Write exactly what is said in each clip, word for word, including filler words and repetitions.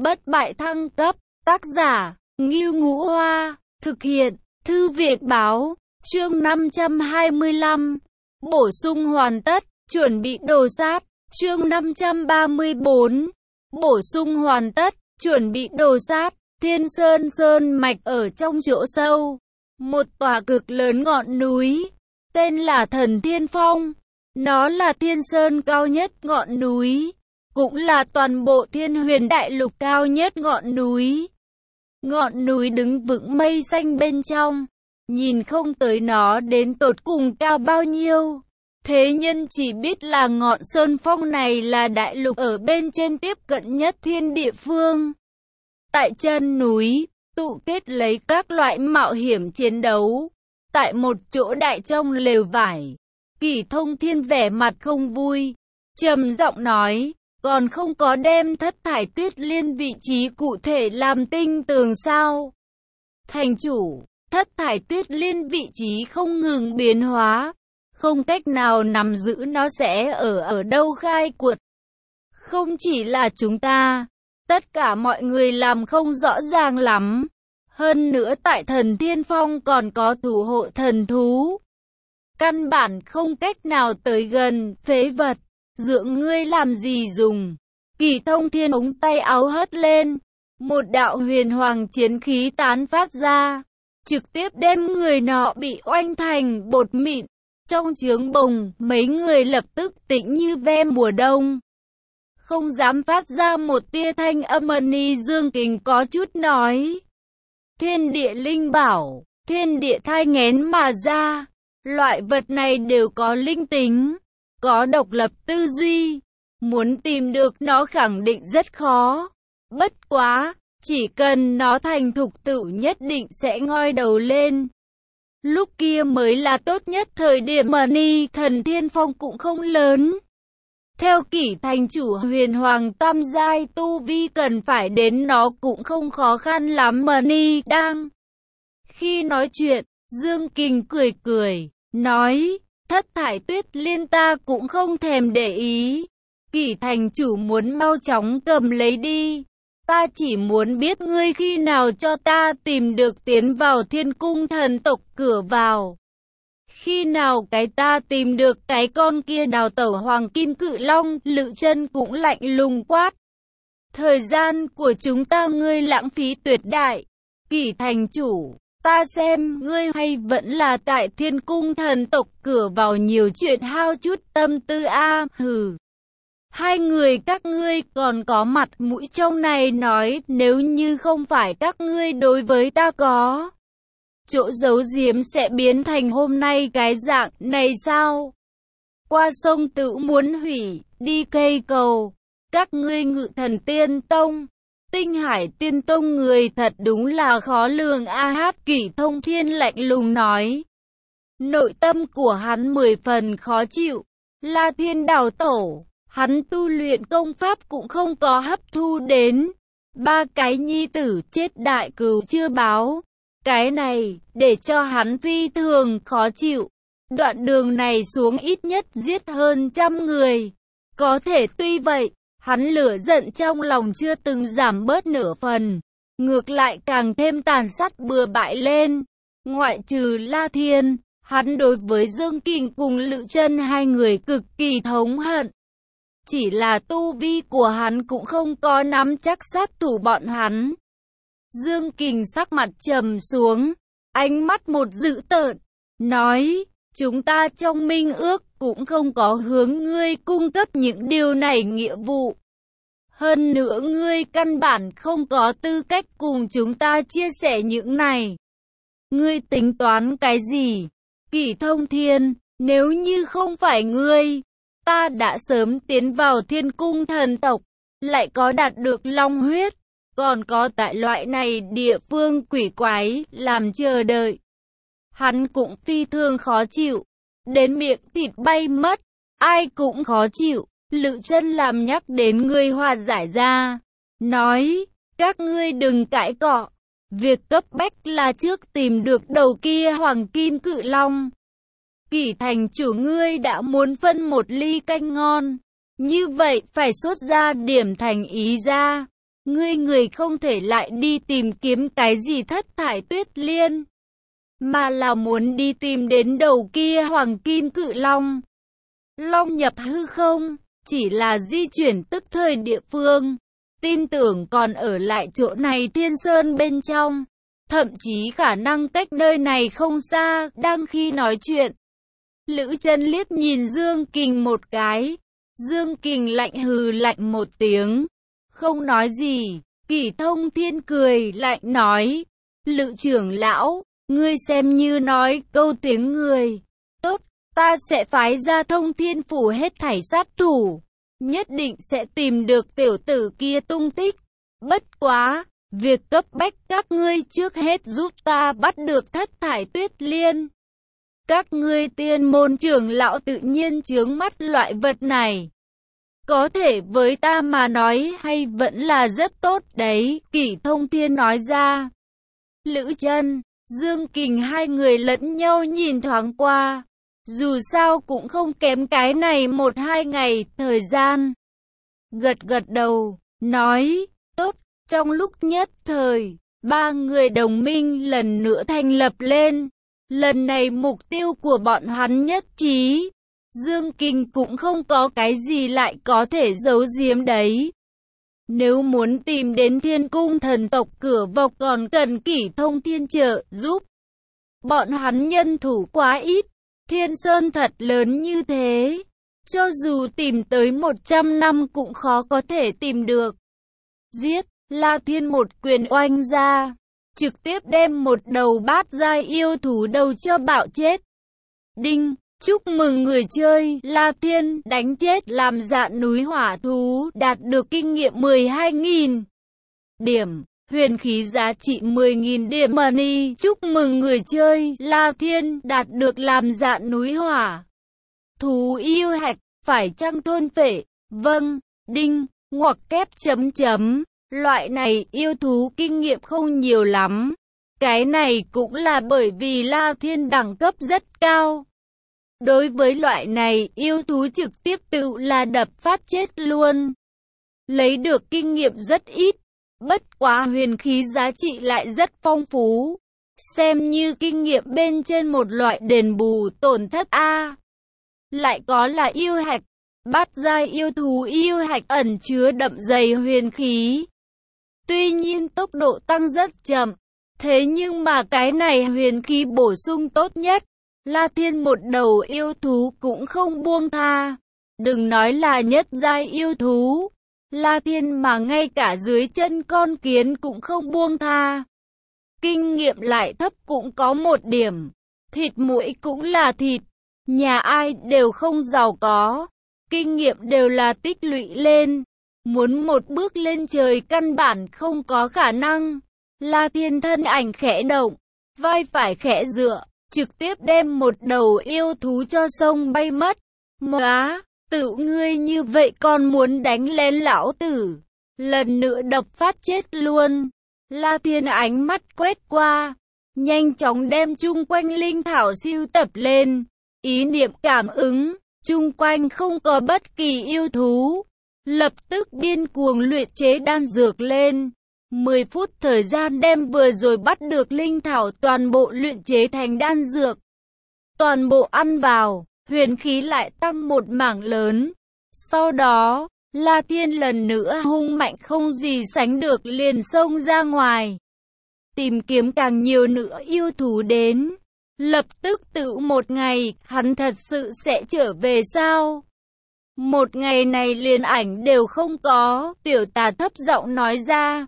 bất bại thăng cấp, tác giả, Ngưu Ngũ Hoa, thực hiện, Thư viện Báo, chương năm trăm hai mươi lăm, bổ sung hoàn tất, chuẩn bị đồ sát, chương năm trăm ba mươi bốn, bổ sung hoàn tất, chuẩn bị đồ sát, Thiên Sơn Sơn Mạch ở trong chỗ sâu, một tòa cực lớn ngọn núi, tên là Thần Thiên Phong, nó là thiên sơn cao nhất ngọn núi, cũng là toàn bộ Thiên Huyền Đại Lục cao nhất ngọn núi. Ngọn núi đứng vững mây xanh bên trong, nhìn không tới nó đến tột cùng cao bao nhiêu. Thế nhân chỉ biết là ngọn sơn phong này là đại lục ở bên trên tiếp cận nhất thiên địa phương. Tại chân núi, tụ kết lấy các loại mạo hiểm chiến đấu. Tại một chỗ đại trong lều vải, Kỷ Thông Thiên vẻ mặt không vui, trầm giọng nói, còn không có đem Thất Thải Tuyết Liên vị trí cụ thể làm tinh tường sao? Thành chủ, Thất Thải Tuyết Liên vị trí không ngừng biến hóa, không cách nào nắm giữ nó sẽ ở ở đâu khai quật. Không chỉ là chúng ta, tất cả mọi người làm không rõ ràng lắm. Hơn nữa tại Thần Thiên Phong còn có thủ hộ thần thú. Căn bản không cách nào tới gần, phế vật, dưỡng ngươi làm gì dùng. Kỷ Thông Thiên ống tay áo hất lên, một đạo huyền hoàng chiến khí tán phát ra, trực tiếp đem người nọ bị oanh thành bột mịn. Trong trướng bồng, mấy người lập tức tĩnh như ve mùa đông. Không dám phát ra một tia thanh âm. Ni Dương Kình có chút nói. Thiên địa linh bảo, thiên địa thai nghén mà ra, loại vật này đều có linh tính, có độc lập tư duy, muốn tìm được nó khẳng định rất khó. Bất quá, chỉ cần nó thành thục tự nhất định sẽ ngoi đầu lên. Lúc kia mới là tốt nhất thời điểm. Mà Ni Thần Thiên Phong cũng không lớn. Theo Kỷ thành chủ huyền hoàng tam giai tu vi cần phải đến nó cũng không khó khăn lắm. Mà Ni đang khi nói chuyện, Dương Kình cười cười, nói, Thất Thải Tuyết Liên ta cũng không thèm để ý. Kỷ thành chủ muốn mau chóng cầm lấy đi. Ta chỉ muốn biết ngươi khi nào cho ta tìm được tiến vào Thiên Cung thần tộc cửa vào. Khi nào cái ta tìm được cái con kia đào tẩu hoàng kim cự long. Lự Chân cũng lạnh lùng quát. Thời gian của chúng ta ngươi lãng phí tuyệt đại. Kỷ thành chủ, ta xem ngươi hay vẫn là tại Thiên Cung thần tộc cửa vào nhiều chuyện hao chút tâm tư a. Hừ. Hai người các ngươi còn có mặt mũi trong này nói nếu như không phải các ngươi đối với ta có chỗ giấu giếm sẽ biến thành hôm nay cái dạng này sao? Qua sông tự muốn hủy, đi cây cầu, các ngươi Ngự Thần Tiên Tông, Tinh Hải Tiên Tông người thật đúng là khó lường a. Hát Kỷ Thông Thiên lạnh lùng nói. Nội tâm của hắn mười phần khó chịu, La Thiên đào tổ. Hắn tu luyện công pháp cũng không có hấp thu đến. Ba cái nhi tử chết đại cừu chưa báo. Cái này, để cho hắn phi thường khó chịu. Đoạn đường này xuống ít nhất giết hơn trăm người. Có thể tuy vậy, hắn lửa giận trong lòng chưa từng giảm bớt nửa phần. Ngược lại càng thêm tàn sát bừa bãi lên. Ngoại trừ La Thiên, hắn đối với Dương Kình cùng Lự Chân hai người cực kỳ thống hận. Chỉ là tu vi của hắn cũng không có nắm chắc sát thủ bọn hắn. Dương Kình sắc mặt trầm xuống, ánh mắt một dữ tợn, nói, chúng ta trong minh ước cũng không có hướng ngươi cung cấp những điều này nghĩa vụ. Hơn nữa ngươi căn bản không có tư cách cùng chúng ta chia sẻ những này. Ngươi tính toán cái gì? Kỷ Thông Thiên, nếu như không phải ngươi, ta đã sớm tiến vào Thiên Cung thần tộc, lại có đạt được long huyết, còn có tại loại này địa phương quỷ quái làm chờ đợi. Hắn cũng phi thường khó chịu, đến miệng thịt bay mất, ai cũng khó chịu. Lự Chân làm nhắc đến người hòa giải ra, nói, các ngươi đừng cãi cọ, việc cấp bách là trước tìm được đầu kia hoàng kim cự long. Kỷ thành chủ ngươi đã muốn phân một ly canh ngon, như vậy phải xuất ra điểm thành ý ra. Ngươi người không thể lại đi tìm kiếm cái gì thất thải tuyết liên, mà là muốn đi tìm đến đầu kia hoàng kim cự long. Long nhập hư không, chỉ là di chuyển tức thời địa phương, tin tưởng còn ở lại chỗ này Thiên Sơn bên trong, thậm chí khả năng cách nơi này không xa. Đang khi nói chuyện, Lữ Chân liếc nhìn Dương Kình một cái, Dương Kình lạnh hừ lạnh một tiếng, không nói gì. Kỷ Thông Thiên cười lạnh nói, Lữ trưởng lão, ngươi xem như nói câu tiếng người. Tốt, ta sẽ phái ra Thông Thiên phủ hết thảy sát thủ, nhất định sẽ tìm được tiểu tử kia tung tích. Bất quá, việc cấp bách các ngươi trước hết giúp ta bắt được thất thải tuyết liên. Các ngươi tiên môn trưởng lão tự nhiên chướng mắt loại vật này. Có thể với ta mà nói hay vẫn là rất tốt đấy, Kỷ Thông Thiên nói ra. Lữ Chân, Dương Kình hai người lẫn nhau nhìn thoáng qua, dù sao cũng không kém cái này một hai ngày thời gian. Gật gật đầu, nói, tốt. Trong lúc nhất thời, ba người đồng minh lần nữa thành lập lên. Lần này mục tiêu của bọn hắn nhất trí. Dương Kình cũng không có cái gì lại có thể giấu giếm đấy. Nếu muốn tìm đến Thiên Cung thần tộc cửa vào còn cần Kỷ Thông Thiên trợ giúp. Bọn hắn nhân thủ quá ít, Thiên Sơn thật lớn như thế, cho dù tìm tới một trăm năm cũng khó có thể tìm được. Giết! La Thiên một quyền oanh ra, trực tiếp đem một đầu bát giai yêu thú đầu cho bạo chết. Đinh! Chúc mừng người chơi, La Thiên đánh chết làm Dạn núi hỏa thú, đạt được kinh nghiệm mười hai nghìn điểm, huyền khí giá trị mười nghìn điểm money. Chúc mừng người chơi, La Thiên đạt được làm Dạn núi hỏa thú yêu hạch, phải chăng thôn phệ? Vâng. Đinh! Ngoặc kép chấm chấm. Loại này yêu thú kinh nghiệm không nhiều lắm. Cái này cũng là bởi vì La Thiên đẳng cấp rất cao. Đối với loại này yêu thú trực tiếp tự là đập phát chết luôn. Lấy được kinh nghiệm rất ít. Bất quá huyền khí giá trị lại rất phong phú. Xem như kinh nghiệm bên trên một loại đền bù tổn thất A. Lại có là yêu hạch. Bát giai yêu thú yêu hạch ẩn chứa đậm dày huyền khí. Tuy nhiên tốc độ tăng rất chậm, thế nhưng mà cái này huyền khí bổ sung tốt nhất. La Thiên một đầu yêu thú cũng không buông tha. Đừng nói là nhất giai yêu thú, La Thiên mà ngay cả dưới chân con kiến cũng không buông tha. Kinh nghiệm lại thấp cũng có một điểm, thịt muỗi cũng là thịt, nhà ai đều không giàu có, kinh nghiệm đều là tích lũy lên. Muốn một bước lên trời căn bản không có khả năng. La Thiên thân ảnh khẽ động, vai phải khẽ dựa, trực tiếp đem một đầu yêu thú cho sông bay mất. Móa, tự ngươi như vậy còn muốn đánh lén lão tử, lần nữa đập phát chết luôn. La Thiên ánh mắt quét qua, nhanh chóng đem chung quanh linh thảo siêu tập lên, ý niệm cảm ứng, chung quanh không có bất kỳ yêu thú. Lập tức điên cuồng luyện chế đan dược lên. mười phút thời gian đem vừa rồi bắt được linh thảo toàn bộ luyện chế thành đan dược. Toàn bộ ăn vào, huyền khí lại tăng một mảng lớn. Sau đó, La Thiên lần nữa hung mạnh không gì sánh được liền xông ra ngoài. Tìm kiếm càng nhiều nữa yêu thú đến. Lập tức tự một ngày, hắn thật sự sẽ trở về sao? Một ngày này liền ảnh đều không có, tiểu tà thấp giọng nói ra.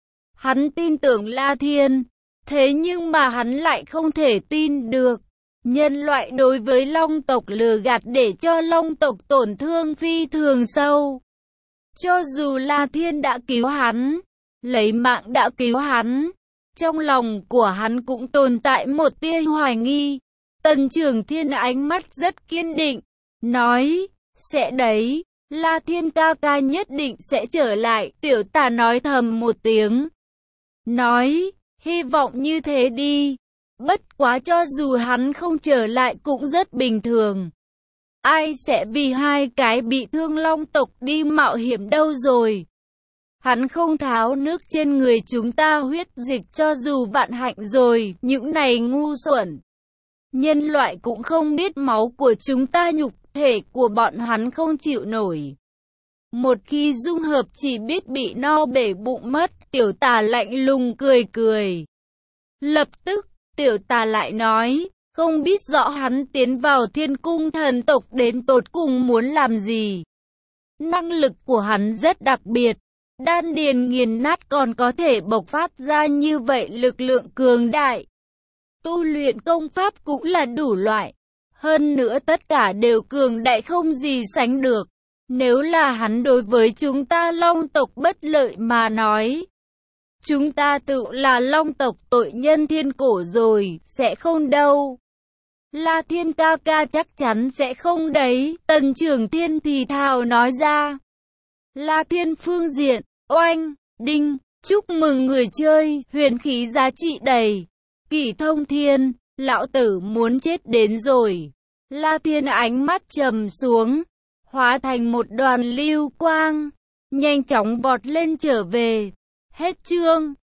Hắn tin tưởng La Thiên, thế nhưng mà hắn lại không thể tin được. Nhân loại đối với Long tộc lừa gạt để cho Long tộc tổn thương phi thường sâu. Cho dù La Thiên đã cứu hắn, lấy mạng đã cứu hắn, trong lòng của hắn cũng tồn tại một tia hoài nghi. Tần Trường Thiên ánh mắt rất kiên định, nói, sẽ đấy, La Thiên ca ca nhất định sẽ trở lại. Tiểu tà nói thầm một tiếng, nói, hy vọng như thế đi. Bất quá cho dù hắn không trở lại cũng rất bình thường. Ai sẽ vì hai cái bị thương Long tộc đi mạo hiểm đâu rồi. Hắn không tháo nước trên người chúng ta huyết dịch cho dù vạn hạnh rồi, những này ngu xuẩn. Nhân loại cũng không biết máu của chúng ta nhục thể của bọn hắn không chịu nổi. Một khi dung hợp chỉ biết bị no bể bụng mất, tiểu tà lạnh lùng cười cười. Lập tức, tiểu tà lại nói, không biết rõ hắn tiến vào thiên cung thần tộc đến tột cùng muốn làm gì. Năng lực của hắn rất đặc biệt, đan điền nghiền nát còn có thể bộc phát ra như vậy lực lượng cường đại. Tu luyện công pháp cũng là đủ loại, hơn nữa tất cả đều cường đại không gì sánh được. Nếu là hắn đối với chúng ta Long tộc bất lợi mà nói, chúng ta tự là Long tộc tội nhân thiên cổ rồi, sẽ không đâu. La Thiên ca ca chắc chắn sẽ không đấy, Tần Trưởng Thiên thì thào nói ra. La Thiên phương diện, oanh, đinh, chúc mừng người chơi, huyền khí giá trị đầy. Kỷ Thông Thiên, lão tử muốn chết đến rồi. La Thiên ánh mắt trầm xuống, hóa thành một đoàn lưu quang, nhanh chóng vọt lên trở về. Hết chương.